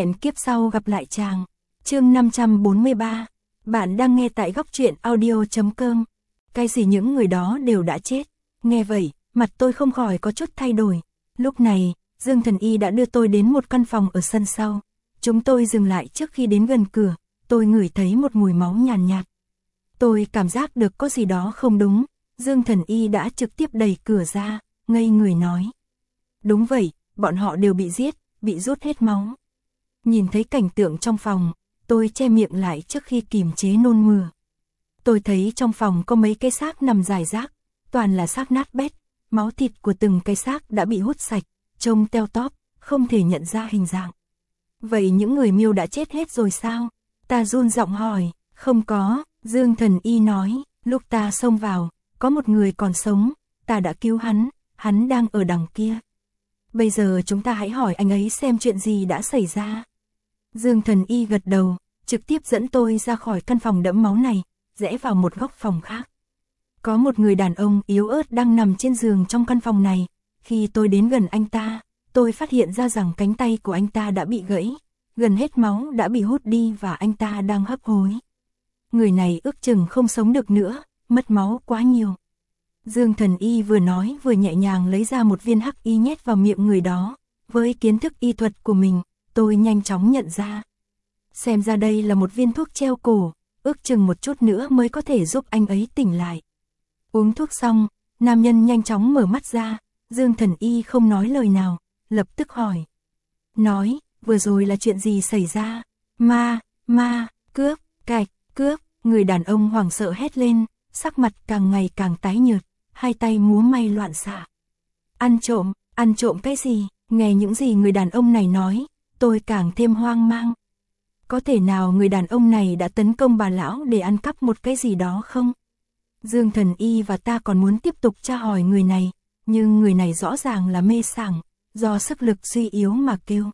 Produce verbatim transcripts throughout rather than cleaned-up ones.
Hẹn kiếp sau gặp lại chàng. Chương năm trăm bốn mươi ba. Bạn đang nghe tại góc truyện audio chấm com. Cái gì những người đó đều đã chết. Nghe vậy, mặt tôi không khỏi có chút thay đổi. Lúc này, Dương Thần Y đã đưa tôi đến một căn phòng ở sân sau. Chúng tôi dừng lại trước khi đến gần cửa. Tôi ngửi thấy một mùi máu nhàn nhạt, nhạt. Tôi cảm giác được có gì đó không đúng. Dương Thần Y đã trực tiếp đẩy cửa ra, ngây người nói. Đúng vậy, bọn họ đều bị giết, bị rút hết máu. Nhìn thấy cảnh tượng trong phòng, tôi che miệng lại trước khi kìm chế nôn mửa. Tôi thấy trong phòng có mấy cái xác nằm rải rác, toàn là xác nát bét, máu thịt của từng cái xác đã bị hút sạch, trông teo tóp, không thể nhận ra hình dạng. Vậy những người Miêu đã chết hết rồi sao? Ta run giọng hỏi. Không có, Dương Thần Y nói, lúc ta xông vào, có một người còn sống, ta đã cứu hắn, hắn đang ở đằng kia. Bây giờ chúng ta hãy hỏi anh ấy xem chuyện gì đã xảy ra. Dương Thần Y gật đầu, trực tiếp dẫn tôi ra khỏi căn phòng đẫm máu này, rẽ vào một góc phòng khác. Có một người đàn ông yếu ớt đang nằm trên giường trong căn phòng này. Khi tôi đến gần anh ta, tôi phát hiện ra rằng cánh tay của anh ta đã bị gãy, gần hết máu đã bị hút đi và anh ta đang hấp hối. Người này ước chừng không sống được nữa, mất máu quá nhiều. Dương Thần Y vừa nói vừa nhẹ nhàng lấy ra một viên hắc y nhét vào miệng người đó. Với kiến thức y thuật của mình, tôi nhanh chóng nhận ra. Xem ra đây là một viên thuốc treo cổ, ước chừng một chút nữa mới có thể giúp anh ấy tỉnh lại. Uống thuốc xong, nam nhân nhanh chóng mở mắt ra, Dương Thần Y không nói lời nào, lập tức hỏi. Nói, vừa rồi là chuyện gì xảy ra? Ma, ma, cướp, cạch, cướp, người đàn ông hoảng sợ hét lên, sắc mặt càng ngày càng tái nhợt, hai tay múa may loạn xạ. Ăn trộm, ăn trộm cái gì? Nghe những gì người đàn ông này nói, tôi càng thêm hoang mang. Có thể nào người đàn ông này đã tấn công bà lão để ăn cắp một cái gì đó không? Dương Thần Y và ta còn muốn tiếp tục tra hỏi người này, nhưng người này rõ ràng là mê sảng, do sức lực suy yếu mà kêu.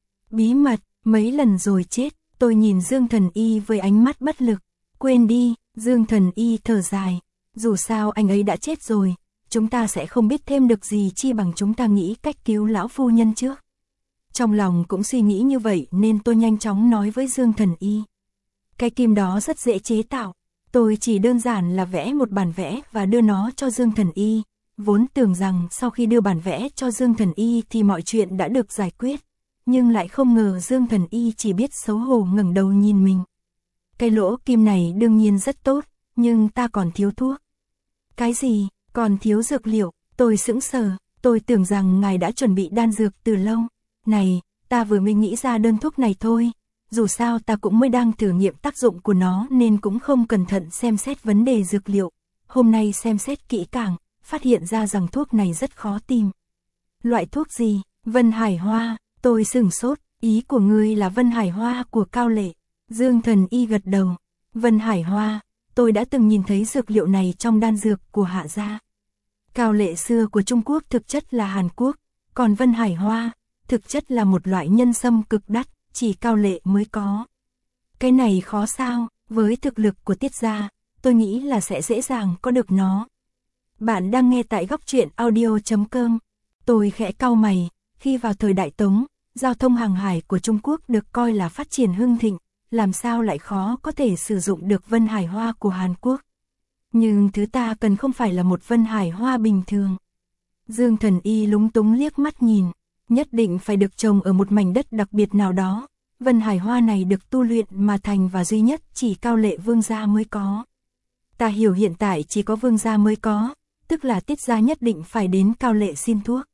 Bí mật, mấy lần rồi chết, tôi nhìn Dương Thần Y với ánh mắt bất lực. Quên đi, Dương Thần Y thở dài, dù sao anh ấy đã chết rồi, chúng ta sẽ không biết thêm được gì chi bằng chúng ta nghĩ cách cứu lão phu nhân trước. Trong lòng cũng suy nghĩ như vậy nên tôi nhanh chóng nói với Dương Thần Y. Cái kim đó rất dễ chế tạo, tôi chỉ đơn giản là vẽ một bản vẽ và đưa nó cho Dương Thần Y, vốn tưởng rằng sau khi đưa bản vẽ cho Dương Thần Y thì mọi chuyện đã được giải quyết, nhưng lại không ngờ Dương Thần Y chỉ biết xấu hổ ngẩng đầu nhìn mình. Cái lỗ kim này đương nhiên rất tốt, nhưng ta còn thiếu thuốc. Cái gì? Còn thiếu dược liệu? Tôi sững sờ, tôi tưởng rằng ngài đã chuẩn bị đan dược từ lâu. Này, ta vừa mới nghĩ ra đơn thuốc này thôi, dù sao ta cũng mới đang thử nghiệm tác dụng của nó nên cũng không cẩn thận xem xét vấn đề dược liệu. Hôm nay xem xét kỹ càng, phát hiện ra rằng thuốc này rất khó tìm. Loại thuốc gì? Vân Hải Hoa, tôi sửng sốt, ý của ngươi là Vân Hải Hoa của Cao Lệ. Dương Thần Y gật đầu, Vân Hải Hoa, tôi đã từng nhìn thấy dược liệu này trong đan dược của Hạ gia. Cao Lệ xưa của Trung Quốc thực chất là Hàn Quốc, còn Vân Hải Hoa, thực chất là một loại nhân sâm cực đắt, chỉ Cao Lệ mới có. Cái này khó sao, với thực lực của Tiết gia, tôi nghĩ là sẽ dễ dàng có được nó. Bạn đang nghe tại góc truyện audio chấm com. Tôi khẽ cau mày, khi vào thời Đại Tống, giao thông hàng hải của Trung Quốc được coi là phát triển hưng thịnh, làm sao lại khó có thể sử dụng được Vân Hải Hoa của Hàn Quốc. Nhưng thứ ta cần không phải là một Vân Hải Hoa bình thường. Dương Thần Y lúng túng liếc mắt nhìn, nhất định phải được trồng ở một mảnh đất đặc biệt nào đó. Vân Hải Hoa này được tu luyện mà thành và duy nhất chỉ Cao Lệ vương gia mới có. Ta hiểu hiện tại chỉ có vương gia mới có, tức là Tiết gia nhất định phải đến Cao Lệ xin thuốc.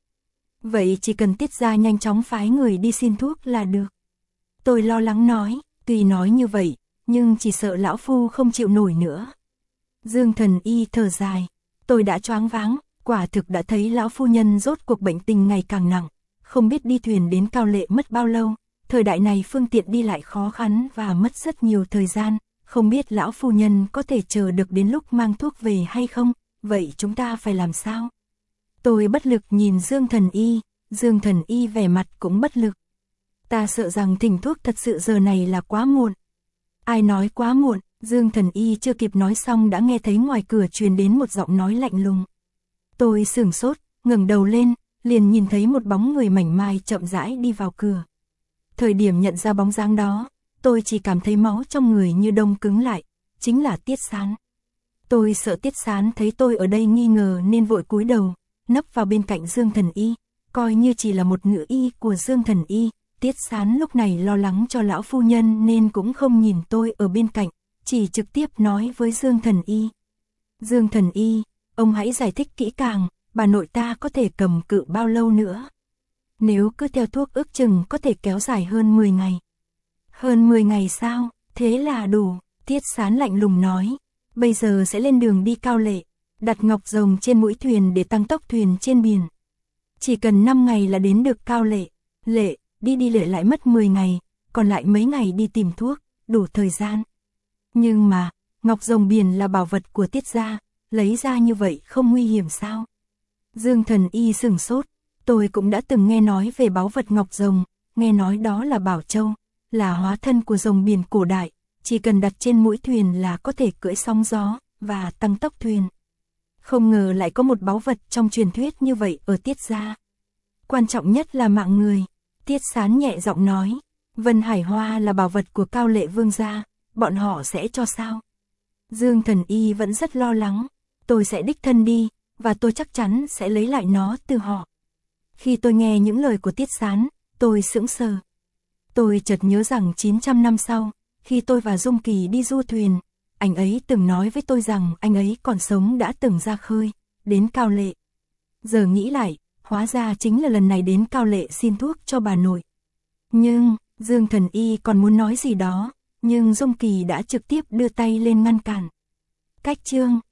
Vậy chỉ cần Tiết gia nhanh chóng phái người đi xin thuốc là được. Tôi lo lắng nói, tuy nói như vậy, nhưng chỉ sợ lão phu không chịu nổi nữa. Dương Thần Y thở dài, tôi đã choáng váng, quả thực đã thấy lão phu nhân rốt cuộc bệnh tình ngày càng nặng, không biết đi thuyền đến Cao Lệ mất bao lâu, thời đại này phương tiện đi lại khó khăn và mất rất nhiều thời gian, không biết lão phu nhân có thể chờ được đến lúc mang thuốc về hay không, vậy chúng ta phải làm sao? Tôi bất lực nhìn Dương Thần Y, Dương Thần Y vẻ mặt cũng bất lực. Ta sợ rằng thỉnh thuốc thật sự giờ này là quá muộn. Ai nói quá muộn? Dương Thần Y chưa kịp nói xong đã nghe thấy ngoài cửa truyền đến một giọng nói lạnh lùng. Tôi sửng sốt, ngẩng đầu lên, liền nhìn thấy một bóng người mảnh mai chậm rãi đi vào cửa. Thời điểm nhận ra bóng dáng đó, tôi chỉ cảm thấy máu trong người như đông cứng lại, chính là Tiết Sán. Tôi sợ Tiết Sán thấy tôi ở đây nghi ngờ nên vội cúi đầu, nấp vào bên cạnh Dương Thần Y, coi như chỉ là một nữ y của Dương Thần Y. Tiết Sán lúc này lo lắng cho lão phu nhân nên cũng không nhìn tôi ở bên cạnh, chỉ trực tiếp nói với Dương Thần Y. Dương Thần Y, ông hãy giải thích kỹ càng, bà nội ta có thể cầm cự bao lâu nữa? Nếu cứ theo thuốc ước chừng có thể kéo dài hơn mười ngày. Hơn mười ngày sao? Thế là đủ. Tiết Sán lạnh lùng nói. Bây giờ sẽ lên đường đi Cao Lệ, đặt ngọc rồng trên mũi thuyền để tăng tốc thuyền trên biển. Chỉ cần năm ngày là đến được Cao Lệ. Lệ, đi đi lệ lại mất mười ngày, còn lại mấy ngày đi tìm thuốc, đủ thời gian. Nhưng mà, ngọc rồng biển là bảo vật của Tiết gia, lấy ra như vậy không nguy hiểm sao? Dương Thần Y sửng sốt, tôi cũng đã từng nghe nói về báu vật ngọc rồng, nghe nói đó là bảo châu, là hóa thân của rồng biển cổ đại, chỉ cần đặt trên mũi thuyền là có thể cưỡi sóng gió và tăng tốc thuyền. Không ngờ lại có một báu vật trong truyền thuyết như vậy ở Tiết gia. Quan trọng nhất là mạng người. Tiết Sán nhẹ giọng nói, Vân Hải Hoa là bảo vật của Cao Lệ vương gia, bọn họ sẽ cho sao? Dương Thần Y vẫn rất lo lắng, tôi sẽ đích thân đi, và tôi chắc chắn sẽ lấy lại nó từ họ. Khi tôi nghe những lời của Tiết Sán, tôi sững sờ. Tôi chợt nhớ rằng chín trăm năm sau, khi tôi và Dung Kỳ đi du thuyền, anh ấy từng nói với tôi rằng anh ấy còn sống đã từng ra khơi, đến Cao Lệ. Giờ nghĩ lại, hóa ra chính là lần này đến Cao Lệ xin thuốc cho bà nội. Nhưng, Dương Thần Y còn muốn nói gì đó, nhưng Dung Kỳ đã trực tiếp đưa tay lên ngăn cản. Cách chương